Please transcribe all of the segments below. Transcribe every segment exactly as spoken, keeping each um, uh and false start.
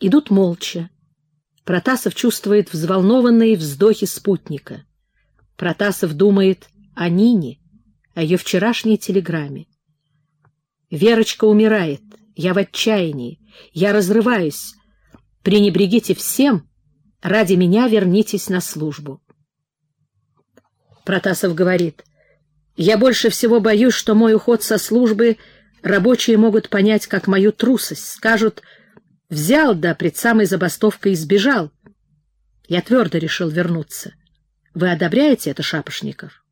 Идут молча. Протасов чувствует взволнованные вздохи спутника. Протасов думает о Нине, о ее вчерашней телеграмме. «Верочка умирает. Я в отчаянии. Я разрываюсь. Пренебрегите всем. Ради меня вернитесь на службу». Протасов говорит: «Я больше всего боюсь, что мой уход со службы рабочие могут понять как мою трусость. Скажут: взял, да пред самой забастовкой сбежал. Я твердо решил вернуться. Вы одобряете это, Шапошников?»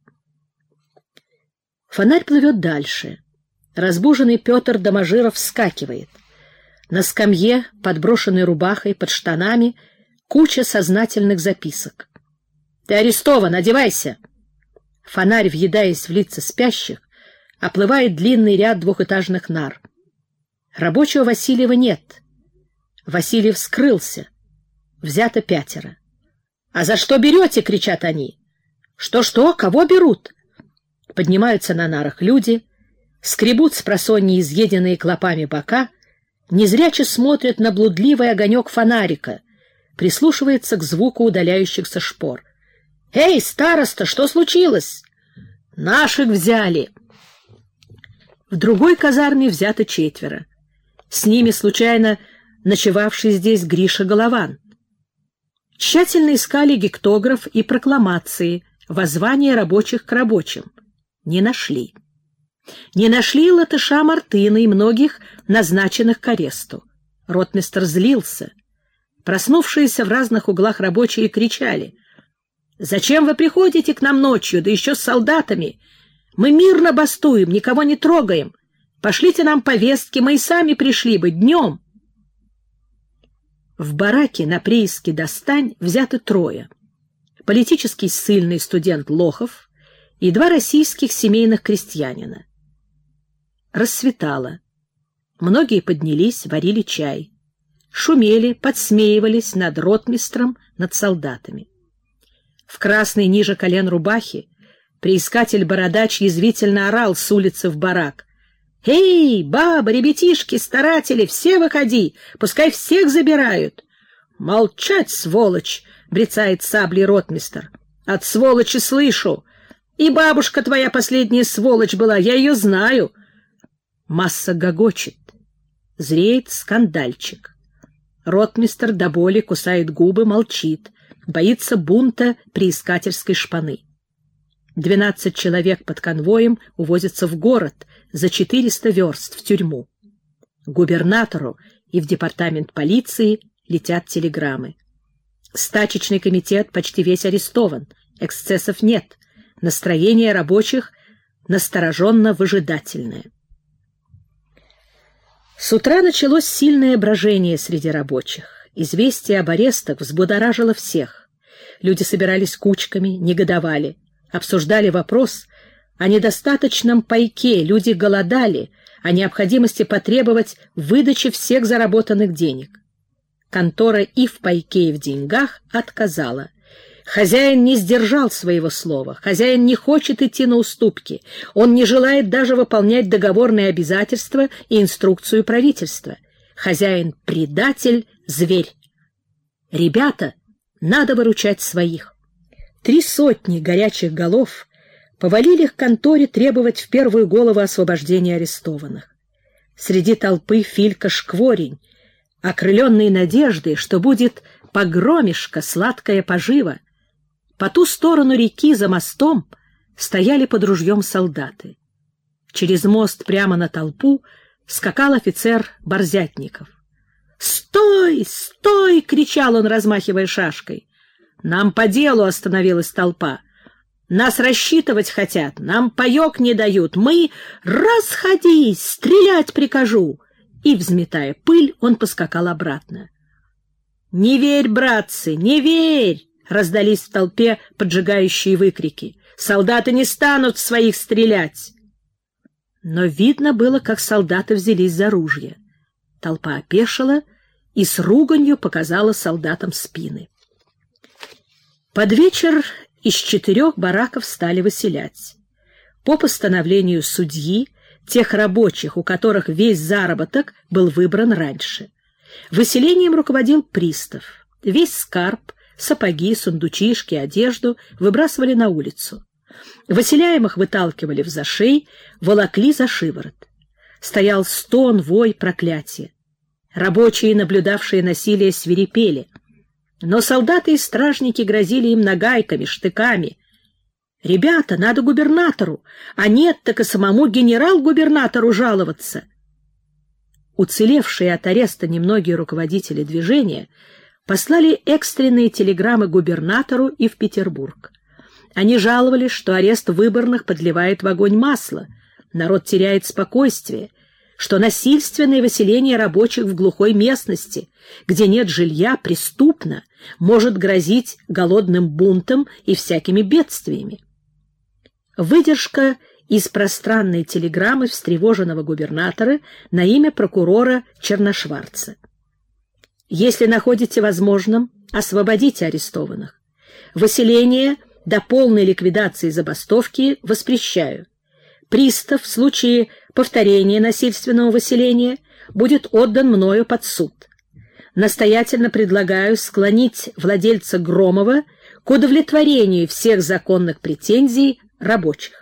Фонарь плывет дальше. Разбуженный Петр Доможиров вскакивает. На скамье, подброшенной рубахой, под штанами, куча сознательных записок. «Ты арестован, одевайся!» Фонарь, въедаясь в лица спящих, оплывает длинный ряд двухэтажных нар. Рабочего Васильева нет. Васильев скрылся. Взято пятеро. «А за что берете?» — кричат они. «Что-что? Кого берут?» Поднимаются на нарах люди, скребут с просонья изъеденные клопами бока, незряче смотрят на блудливый огонек фонарика, прислушивается к звуку удаляющихся шпор. «Эй, староста, что случилось?» «Наших взяли!» В другой казарме взято четверо. С ними случайно ночевавший здесь Гриша Голован. Тщательно искали гектограф и прокламации, воззвания рабочих к рабочим. Не нашли. Не нашли латыша Мартына и многих назначенных к аресту. Ротмистр злился. Проснувшиеся в разных углах рабочие кричали: «Зачем вы приходите к нам ночью, да еще с солдатами? Мы мирно бастуем, никого не трогаем. Пошлите нам повестки, мы и сами пришли бы днем». В бараке на прииске Достань взяты трое. Политический ссыльный студент Лохов и два российских семейных крестьянина. Рассветало. Многие поднялись, варили чай. Шумели, подсмеивались над ротмистром, над солдатами. В красной ниже колен рубахи приискатель-бородач язвительно орал с улицы в барак: «Эй, баба, ребятишки, старатели, все выходи, пускай всех забирают!» «Молчать, сволочь!» — брецает саблей ротмистр. «От сволочи слышу! И бабушка твоя последняя сволочь была, я ее знаю!» Масса гогочет. Зреет скандальчик. Ротмистр до боли кусает губы, молчит, боится бунта приискательской шпаны. Двенадцать человек под конвоем увозятся в город за четыреста верст в тюрьму. Губернатору и в департамент полиции летят телеграммы. Стачечный комитет почти весь арестован, эксцессов нет, настроение рабочих настороженно-выжидательное. С утра началось сильное брожение среди рабочих. Известие об арестах взбудоражило всех. Люди собирались кучками, негодовали, обсуждали вопрос о недостаточном пайке, люди голодали, о необходимости потребовать выдачи всех заработанных денег. Контора и в пайке, и в деньгах отказала. Хозяин не сдержал своего слова, хозяин не хочет идти на уступки, он не желает даже выполнять договорные обязательства и инструкцию правительства. Хозяин — предатель, зверь. Ребята, надо выручать своих. Три сотни горячих голов повалили к конторе требовать в первую голову освобождения арестованных. Среди толпы Филька Шкворень, окрыленный надеждой, что будет погромишка, сладкая пожива. По ту сторону реки за мостом стояли под ружьем солдаты. Через мост прямо на толпу скакал офицер Борзятников. «Стой! Стой!» — кричал он, размахивая шашкой. «Нам по делу!» — остановилась толпа. «Нас рассчитывать хотят, нам паёк не дают. Мы... Расходись! Стрелять прикажу!» И, взметая пыль, он поскакал обратно. «Не верь, братцы, не верь!» — раздались в толпе поджигающие выкрики. «Солдаты не станут в своих стрелять!» Но видно было, как солдаты взялись за ружья. Толпа опешила и с руганью показала солдатам спины. Под вечер из четырех бараков стали выселять. По постановлению судьи, тех рабочих, у которых весь заработок был выбран раньше. Выселением руководил пристав. Весь скарб, сапоги, сундучишки, одежду выбрасывали на улицу. Выселяемых выталкивали в зашей, волокли за шиворот. Стоял стон, вой, проклятие. Рабочие, наблюдавшие насилие, свирепели. Но солдаты и стражники грозили им нагайками, штыками. «Ребята, надо губернатору, а нет, так и самому генерал-губернатору жаловаться». Уцелевшие от ареста немногие руководители движения послали экстренные телеграммы губернатору и в Петербург. Они жаловались, что арест выборных подливает в огонь масло, народ теряет спокойствие, что насильственное выселение рабочих в глухой местности, где нет жилья, преступно, может грозить голодным бунтом и всякими бедствиями. Выдержка из пространной телеграммы встревоженного губернатора на имя прокурора Черношварца. «Если находите возможным, освободите арестованных. Выселение до полной ликвидации забастовки воспрещаю. Пристав в случае повторения насильственного выселения будет отдан мною под суд. Настоятельно предлагаю склонить владельца Громова к удовлетворению всех законных претензий рабочих».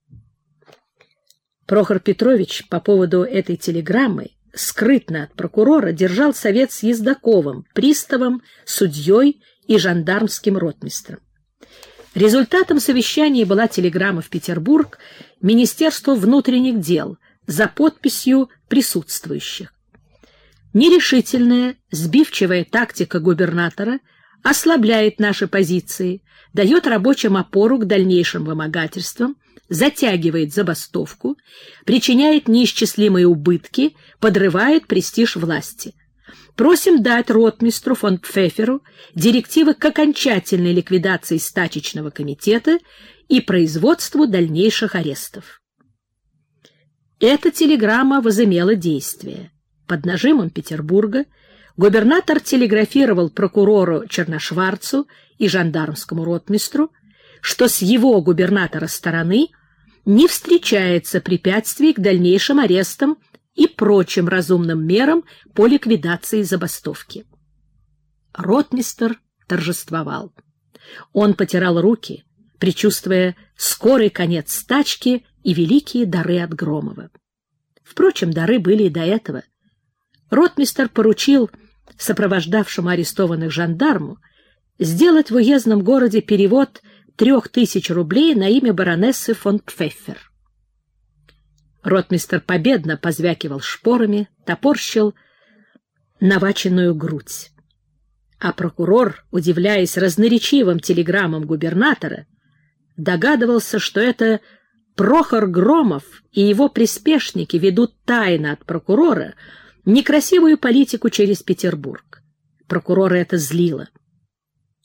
Прохор Петрович по поводу этой телеграммы скрытно от прокурора держал совет с Ездаковым, приставом, судьей и жандармским ротмистром. Результатом совещания была телеграмма в Петербург Министерству внутренних дел за подписью присутствующих. Нерешительная, сбивчивая тактика губернатора ослабляет наши позиции, дает рабочим опору к дальнейшим вымогательствам, затягивает забастовку, причиняет неисчислимые убытки, подрывает престиж власти. Просим дать ротмистру фон Пфефферу директивы к окончательной ликвидации стачечного комитета и производству дальнейших арестов. Эта телеграмма возымела действие. Под нажимом Петербурга губернатор телеграфировал прокурору Черношварцу и жандармскому ротмистру, что с его губернатора стороны не встречается препятствий к дальнейшим арестам и прочим разумным мерам по ликвидации забастовки. Ротмистр торжествовал. Он потирал руки, предчувствуя скорый конец стачки и великие дары от Громова. Впрочем, дары были и до этого. Ротмистр поручил сопровождавшему арестованных жандарму сделать в уездном городе перевод трех тысяч рублей на имя баронессы фон Пфеффер. Ротмистр победно позвякивал шпорами, топорщил наваченную грудь. А прокурор, удивляясь разноречивым телеграммам губернатора, догадывался, что это Прохор Громов и его приспешники ведут тайно от прокурора некрасивую политику через Петербург. Прокурора это злило.